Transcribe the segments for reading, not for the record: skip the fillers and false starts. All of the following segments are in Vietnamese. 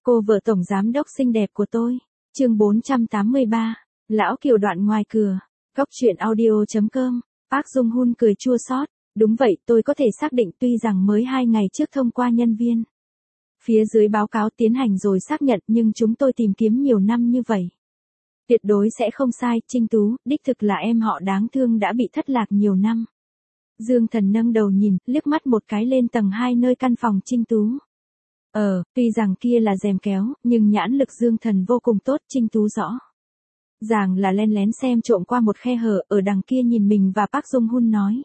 Cô vợ tổng giám đốc xinh đẹp của tôi. Chương 483. Lão Kiều đoạn ngoài cửa. Góc truyện audio.com. Park Jung Hoon cười chua xót. Đúng vậy, tôi có thể xác định tuy rằng mới 2 ngày trước thông qua nhân viên phía dưới báo cáo tiến hành rồi xác nhận, nhưng chúng tôi tìm kiếm nhiều năm như vậy. Tuyệt đối sẽ không sai, Trinh Tú, đích thực là em họ đáng thương đã bị thất lạc nhiều năm. Dương Thần nâng đầu nhìn, liếc mắt một cái lên tầng 2 nơi căn phòng Trinh Tú. Tuy rằng kia là rèm kéo, nhưng nhãn lực Dương Thần vô cùng tốt, Trinh Tú rõ ràng là len lén xem trộm qua một khe hở ở đằng kia nhìn mình và Park Jung Hoon nói.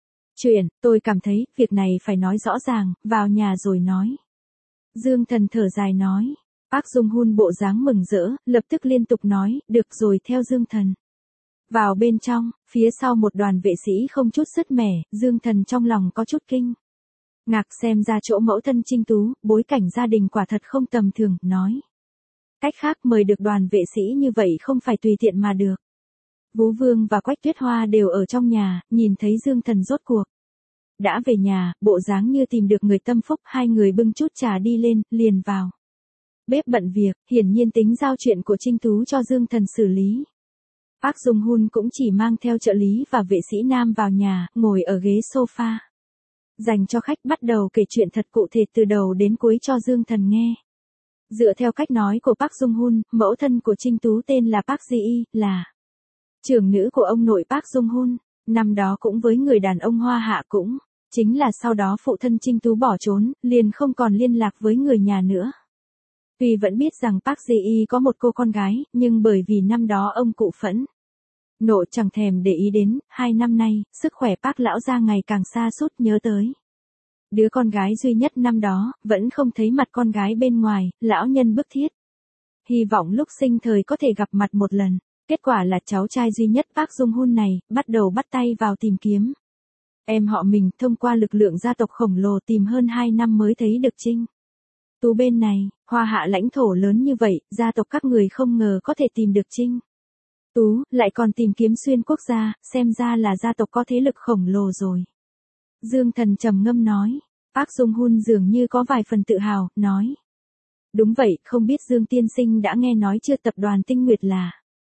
Tôi cảm thấy, việc này phải nói rõ ràng, vào nhà rồi nói. Dương Thần thở dài nói. Park Jung Hoon bộ dáng mừng rỡ, lập tức liên tục nói, được rồi theo Dương Thần. Vào bên trong, phía sau một đoàn vệ sĩ không chút sứt mẻ, Dương Thần trong lòng có chút kinh ngạc xem ra chỗ mẫu thân Trinh Tú, bối cảnh gia đình quả thật không tầm thường, nói. Cách khác mời được đoàn vệ sĩ như vậy không phải tùy tiện mà được. Vũ Vương và Quách Tuyết Hoa đều ở trong nhà, nhìn thấy Dương Thần rốt cuộc đã về nhà, bộ dáng như tìm được người tâm phúc, hai người bưng chút trà đi lên, liền vào bếp bận việc, hiển nhiên tính giao chuyện của Trinh Tú cho Dương Thần xử lý. Park Jung Hoon cũng chỉ mang theo trợ lý và vệ sĩ nam vào nhà, ngồi ở ghế sofa dành cho khách, bắt đầu kể chuyện thật cụ thể từ đầu đến cuối cho Dương Thần nghe. Dựa theo cách nói của Park Jung Hoon, mẫu thân của Trinh Tú tên là Park Ji, là trưởng nữ của ông nội Park Jung Hoon, năm đó cũng với người đàn ông Hoa Hạ, cũng chính là sau đó phụ thân Trinh Tú bỏ trốn, liền không còn liên lạc với người nhà nữa. Tuy vẫn biết rằng Park Ji có một cô con gái, nhưng bởi vì năm đó ông cụ phẫn nộ chẳng thèm để ý đến, 2 năm nay, sức khỏe Park lão gia ngày càng sa sút, nhớ tới đứa con gái duy nhất năm đó, vẫn không thấy mặt con gái bên ngoài, lão nhân bức thiết hy vọng lúc sinh thời có thể gặp mặt một lần. Kết quả là cháu trai duy nhất Park Jung Hoon này, bắt đầu bắt tay vào tìm kiếm em họ mình, thông qua lực lượng gia tộc khổng lồ tìm hơn 2 năm mới thấy được Trinh Tú bên này. Hoa Hạ lãnh thổ lớn như vậy, gia tộc các người không ngờ có thể tìm được Trinh Tú, lại còn tìm kiếm xuyên quốc gia, xem ra là gia tộc có thế lực khổng lồ rồi. Dương Thần trầm ngâm nói. Park Jung Hoon dường như có vài phần tự hào, nói. Đúng vậy, không biết Dương tiên sinh đã nghe nói chưa, tập đoàn Tinh Nguyệt là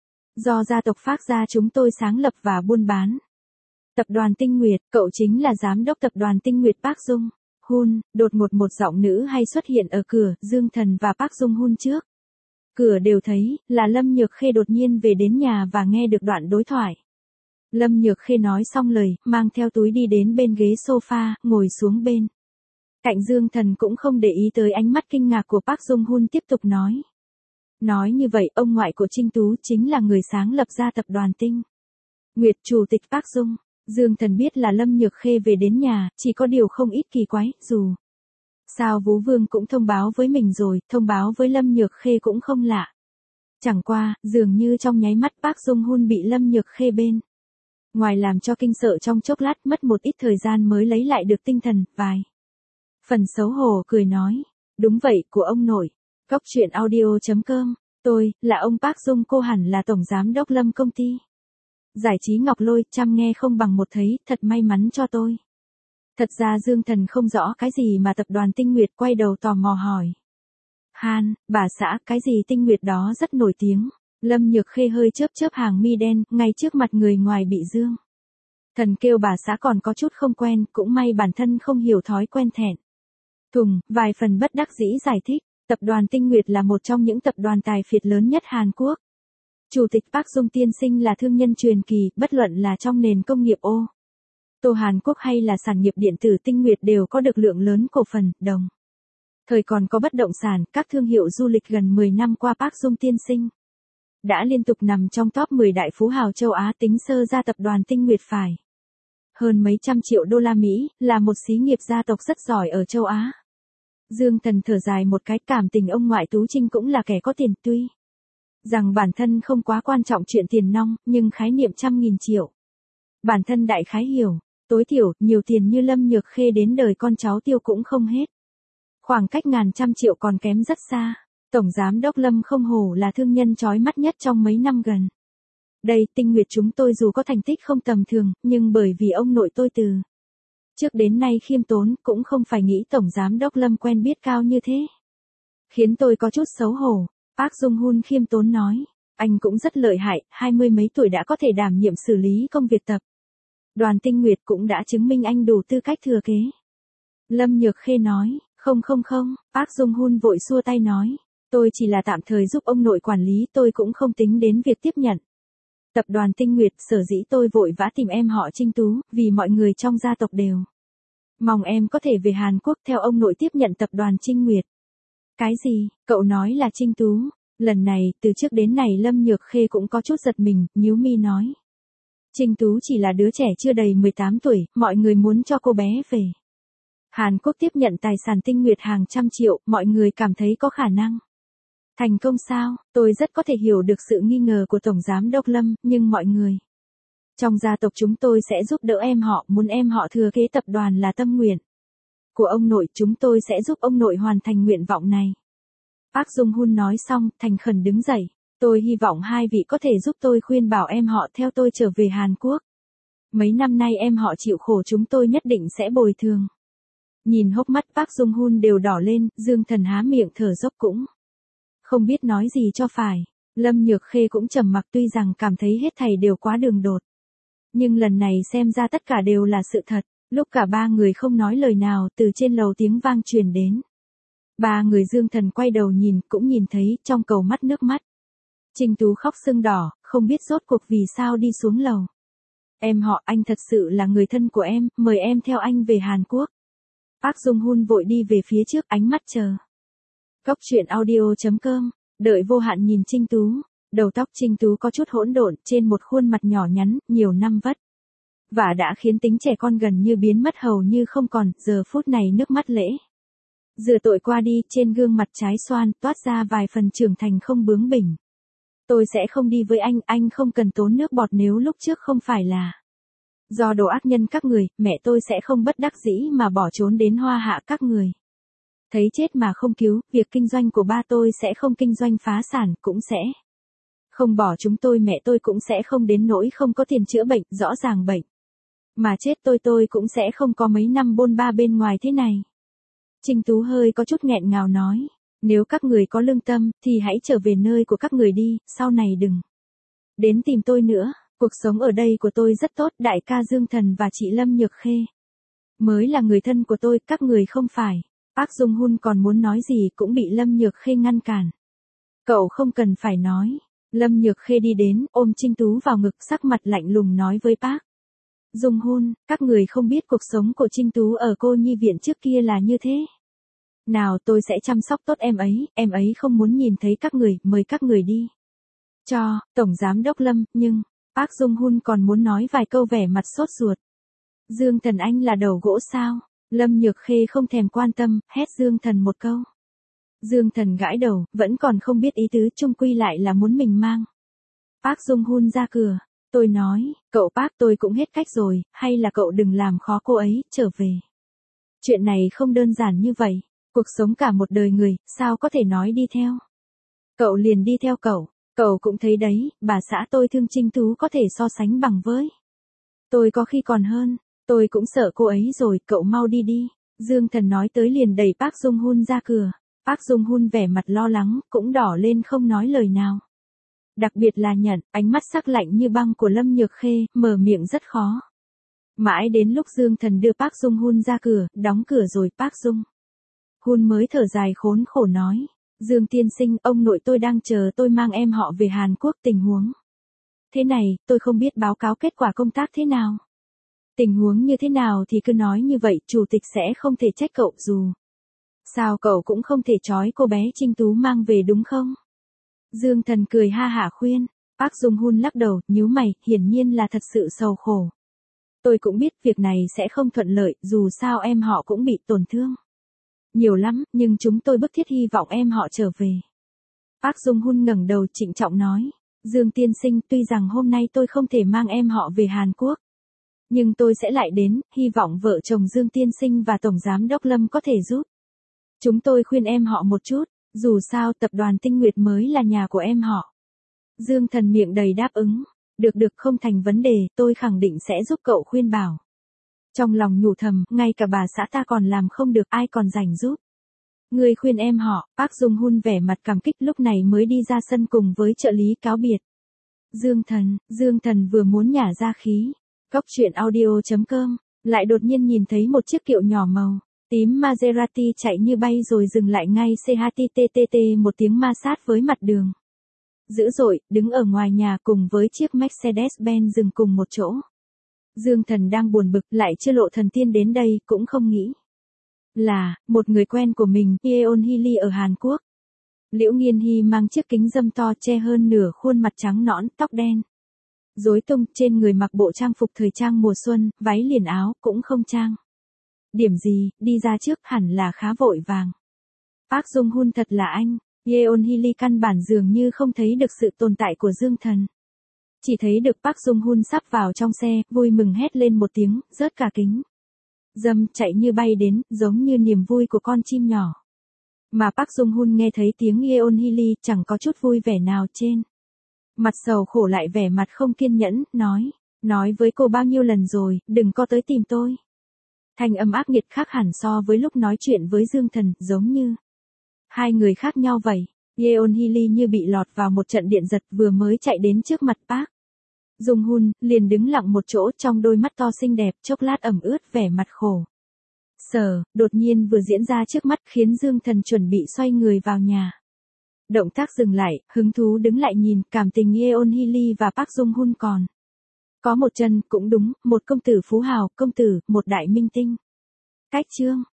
do gia tộc Park gia chúng tôi sáng lập và buôn bán. Tập đoàn Tinh Nguyệt, cậu chính là giám đốc tập đoàn Tinh Nguyệt Park Jung Hoon. Đột ngột một giọng nữ hay xuất hiện ở cửa, Dương Thần và Park Jung Hoon trước cửa đều thấy, là Lâm Nhược Khê đột nhiên về đến nhà và nghe được đoạn đối thoại. Lâm Nhược Khê nói xong lời, mang theo túi đi đến bên ghế sofa, ngồi xuống bên cạnh Dương Thần, cũng không để ý tới ánh mắt kinh ngạc của Park Jung Hoon, tiếp tục nói. Nói như vậy, ông ngoại của Trinh Tú chính là người sáng lập ra tập đoàn Tinh Nguyệt, chủ tịch Park Jung. Dương Thần biết là Lâm Nhược Khê về đến nhà, chỉ có điều không ít kỳ quái, dù sao Vũ Vương cũng thông báo với mình rồi, thông báo với Lâm Nhược Khê cũng không lạ. Chẳng qua, dường như trong nháy mắt Park Jung Hoon bị Lâm Nhược Khê bên ngoài làm cho kinh sợ trong chốc lát, mất một ít thời gian mới lấy lại được tinh thần, vài phần xấu hổ cười nói. Đúng vậy, của ông nội. Góc truyện audio.com. Tôi, là ông Park Jung, cô hẳn là tổng giám đốc Lâm công ty giải trí Ngọc Lôi, chăm nghe không bằng một thấy, thật may mắn cho tôi. Thật ra Dương Thần không rõ cái gì mà tập đoàn Tinh Nguyệt, quay đầu tò mò hỏi. Bà xã, cái gì Tinh Nguyệt đó rất nổi tiếng. Lâm Nhược Khê hơi chớp chớp hàng mi đen, ngay trước mặt người ngoài bị Dương Thần kêu bà xã còn có chút không quen, cũng may bản thân không hiểu thói quen thẹn thùng, vài phần bất đắc dĩ giải thích. Tập đoàn Tinh Nguyệt là một trong những tập đoàn tài phiệt lớn nhất Hàn Quốc. Chủ tịch Park Jung tiên sinh là thương nhân truyền kỳ, bất luận là trong nền công nghiệp ô tô Hàn Quốc hay là sản nghiệp điện tử, Tinh Nguyệt đều có được lượng lớn cổ phần, đồng thời còn có bất động sản, các thương hiệu du lịch. Gần 10 năm qua Park Jung tiên sinh đã liên tục nằm trong top 10 đại phú hào châu Á, tính sơ ra tập đoàn Tinh Nguyệt phải hơn mấy trăm triệu đô la Mỹ, là một xí nghiệp gia tộc rất giỏi ở châu Á. Dương Thần thở dài một cái, cảm tình ông ngoại Tú Trinh cũng là kẻ có tiền, tuy rằng bản thân không quá quan trọng chuyện tiền nong, nhưng khái niệm trăm nghìn triệu bản thân đại khái hiểu. Tối thiểu, nhiều tiền như Lâm Nhược Khê đến đời con cháu tiêu cũng không hết. Khoảng cách ngàn trăm triệu còn kém rất xa. Tổng giám đốc Lâm không hổ là thương nhân chói mắt nhất trong mấy năm gần đây. Tinh Nguyệt chúng tôi dù có thành tích không tầm thường, nhưng bởi vì ông nội tôi từ trước đến nay khiêm tốn, cũng không phải nghĩ tổng giám đốc Lâm quen biết cao như thế. Khiến tôi có chút xấu hổ. Park Jong-hun khiêm tốn nói. Anh cũng rất lợi hại, 20 mấy tuổi đã có thể đảm nhiệm xử lý công việc tập. Đoàn Tinh Nguyệt cũng đã chứng minh anh đủ tư cách thừa kế. Lâm Nhược Khê nói, không, Park Jong-hun vội xua tay nói. Tôi chỉ là tạm thời giúp ông nội quản lý, tôi cũng không tính đến việc tiếp nhận. Tập đoàn Tinh Nguyệt, sở dĩ tôi vội vã tìm em họ Trinh Tú, vì mọi người trong gia tộc đều mong em có thể về Hàn Quốc theo ông nội tiếp nhận tập đoàn Trinh Nguyệt. Cái gì, cậu nói là Trinh Tú? Lần này, từ trước đến này Lâm Nhược Khê cũng có chút giật mình, nhíu mi nói. Trinh Tú chỉ là đứa trẻ chưa đầy 18 tuổi, mọi người muốn cho cô bé về Hàn Quốc tiếp nhận tài sản Tinh Nguyệt hàng trăm triệu, mọi người cảm thấy có khả năng thành công sao? Tôi rất có thể hiểu được sự nghi ngờ của Tổng Giám Đốc Lâm, nhưng mọi người trong gia tộc chúng tôi sẽ giúp đỡ em họ, muốn em họ thừa kế tập đoàn là tâm nguyện của ông nội, chúng tôi sẽ giúp ông nội hoàn thành nguyện vọng này. Park Jong-hun nói xong, thành khẩn đứng dậy. Tôi hy vọng hai vị có thể giúp tôi khuyên bảo em họ theo tôi trở về Hàn Quốc. Mấy năm nay em họ chịu khổ, chúng tôi nhất định sẽ bồi thường. Nhìn hốc mắt Park Jong-hun đều đỏ lên, Dương Thần há miệng thở dốc cũng không biết nói gì cho phải. Lâm Nhược Khê cũng trầm mặc, tuy rằng cảm thấy hết thảy đều quá đường đột. Nhưng lần này xem ra tất cả đều là sự thật. Lúc cả ba người không nói lời nào, từ trên lầu tiếng vang truyền đến. Ba người Dương Thần quay đầu nhìn, cũng nhìn thấy trong cầu mắt nước mắt. Trinh Tú khóc sưng đỏ, không biết rốt cuộc vì sao đi xuống lầu. Em họ, anh thật sự là người thân của em, mời em theo anh về Hàn Quốc. Park Jong-hun vội đi về phía trước, ánh mắt chờ. Góc truyện audio.com, đợi vô hạn nhìn Trinh Tú. Đầu tóc Trinh Tú có chút hỗn độn, trên một khuôn mặt nhỏ nhắn, nhiều năm vất và đã khiến tính trẻ con gần như biến mất hầu như không còn, giờ phút này nước mắt lễ rửa tội qua đi, trên gương mặt trái xoan toát ra vài phần trưởng thành không bướng bỉnh. Tôi sẽ không đi với anh không cần tốn nước bọt, nếu lúc trước không phải là do đồ ác nhân các người, mẹ tôi sẽ không bất đắc dĩ mà bỏ trốn đến Hoa Hạ các người. Thấy chết mà không cứu, việc kinh doanh của ba tôi sẽ không kinh doanh phá sản, cũng sẽ không bỏ chúng tôi, mẹ tôi cũng sẽ không đến nỗi không có tiền chữa bệnh, rõ ràng bệnh mà chết tôi cũng sẽ không có mấy năm bôn ba bên ngoài thế này. Trinh Tú hơi có chút nghẹn ngào nói, nếu các người có lương tâm, thì hãy trở về nơi của các người đi, sau này đừng đến tìm tôi nữa, cuộc sống ở đây của tôi rất tốt, đại ca Dương Thần và chị Lâm Nhược Khê mới là người thân của tôi, các người không phải. Park Jong-hun còn muốn nói gì cũng bị Lâm Nhược Khê ngăn cản. Cậu không cần phải nói. Lâm Nhược Khê đi đến, ôm Trinh Tú vào ngực, sắc mặt lạnh lùng nói với Park Jong-hun, các người không biết cuộc sống của Trinh Tú ở cô nhi viện trước kia là như thế nào, tôi sẽ chăm sóc tốt em ấy không muốn nhìn thấy các người, mời các người đi cho Tổng Giám Đốc Lâm, nhưng Park Jong-hun còn muốn nói vài câu, vẻ mặt sốt ruột. Dương Thần, anh là đầu gỗ sao? Lâm Nhược Khê không thèm quan tâm, hét Dương Thần một câu. Dương Thần gãi đầu, vẫn còn không biết ý tứ, chung quy lại là muốn mình mang Park Jong-hun ra cửa. Tôi nói, cậu Park, tôi cũng hết cách rồi, hay là cậu đừng làm khó cô ấy, trở về. Chuyện này không đơn giản như vậy, cuộc sống cả một đời người, sao có thể nói đi theo. Cậu liền đi theo cậu cũng thấy đấy, bà xã tôi thương Trinh Tú có thể so sánh bằng với tôi, có khi còn hơn, tôi cũng sợ cô ấy rồi, cậu mau đi đi. Dương Thần nói tới liền đẩy Park Jong-hun ra cửa. Park Jong-hun vẻ mặt lo lắng, cũng đỏ lên không nói lời nào. Đặc biệt là nhận, ánh mắt sắc lạnh như băng của Lâm Nhược Khê, mở miệng rất khó. Mãi đến lúc Dương Thần đưa Park Jong-hun ra cửa, đóng cửa rồi Park Jong-hun mới thở dài khốn khổ nói. Dương tiên sinh, ông nội tôi đang chờ tôi mang em họ về Hàn Quốc, tình huống thế này, tôi không biết báo cáo kết quả công tác thế nào. Tình huống như thế nào thì cứ nói như vậy, chủ tịch sẽ không thể trách cậu, dù sao cậu cũng không thể trói cô bé Trinh Tú mang về đúng không? Dương Thần cười ha hả khuyên. Park Jong-hun lắc đầu, nhíu mày, hiển nhiên là thật sự sầu khổ. Tôi cũng biết việc này sẽ không thuận lợi, dù sao em họ cũng bị tổn thương nhiều lắm, nhưng chúng tôi bức thiết hy vọng em họ trở về. Park Jong-hun ngẩng đầu trịnh trọng nói. Dương tiên sinh, tuy rằng hôm nay tôi không thể mang em họ về Hàn Quốc, nhưng tôi sẽ lại đến, hy vọng vợ chồng Dương tiên sinh và Tổng Giám Đốc Lâm có thể giúp chúng tôi khuyên em họ một chút, dù sao tập đoàn Tinh Nguyệt mới là nhà của em họ. Dương Thần miệng đầy đáp ứng, được không thành vấn đề, tôi khẳng định sẽ giúp cậu khuyên bảo. Trong lòng nhủ thầm, ngay cả bà xã ta còn làm không được, ai còn rảnh giúp. Người khuyên em họ, Park Jung Hun vẻ mặt cảm kích lúc này mới đi ra sân cùng với trợ lý cáo biệt. Dương Thần vừa muốn nhả ra khí. Cốc truyện audio.com, lại đột nhiên nhìn thấy một chiếc kiệu nhỏ màu tím Maserati chạy như bay rồi dừng lại ngay CHTTT một tiếng ma sát với mặt đường. Dữ dội, đứng ở ngoài nhà cùng với chiếc Mercedes-Benz dừng cùng một chỗ. Dương Thần đang buồn bực lại chưa lộ thần tiên đến đây cũng không nghĩ là một người quen của mình, Yeon Hee ở Hàn Quốc. Liễu Nghiên Hy mang chiếc kính râm to che hơn nửa khuôn mặt trắng nõn, tóc đen rối tung, trên người mặc bộ trang phục thời trang mùa xuân, váy liền áo cũng không trang điểm gì, đi ra trước hẳn là khá vội vàng. Park Jung Hun thật là anh. Yeon Hee căn bản dường như không thấy được sự tồn tại của Dương Thần. Chỉ thấy được Park Jung Hun sắp vào trong xe, vui mừng hét lên một tiếng, rớt cả kính râm chạy như bay đến, giống như niềm vui của con chim nhỏ. Mà Park Jung Hun nghe thấy tiếng Yeon Hee chẳng có chút vui vẻ nào trên mặt, sầu khổ lại vẻ mặt không kiên nhẫn, nói với cô bao nhiêu lần rồi, đừng có tới tìm tôi. Thanh âm ác nghiệt khác hẳn so với lúc nói chuyện với Dương Thần, giống như hai người khác nhau vậy. Yeon Hee như bị lọt vào một trận điện giật, vừa mới chạy đến trước mặt Park Jung Hun, liền đứng lặng một chỗ, trong đôi mắt to xinh đẹp, chốc lát ẩm ướt vẻ mặt khổ sở, đột nhiên vừa diễn ra trước mắt khiến Dương Thần chuẩn bị xoay người vào nhà. Động tác dừng lại, hứng thú đứng lại nhìn, cảm tình Yeon Hee và Park Jung Hun còn có một chân, cũng đúng, một công tử phú hào, công tử, một đại minh tinh. Cách chương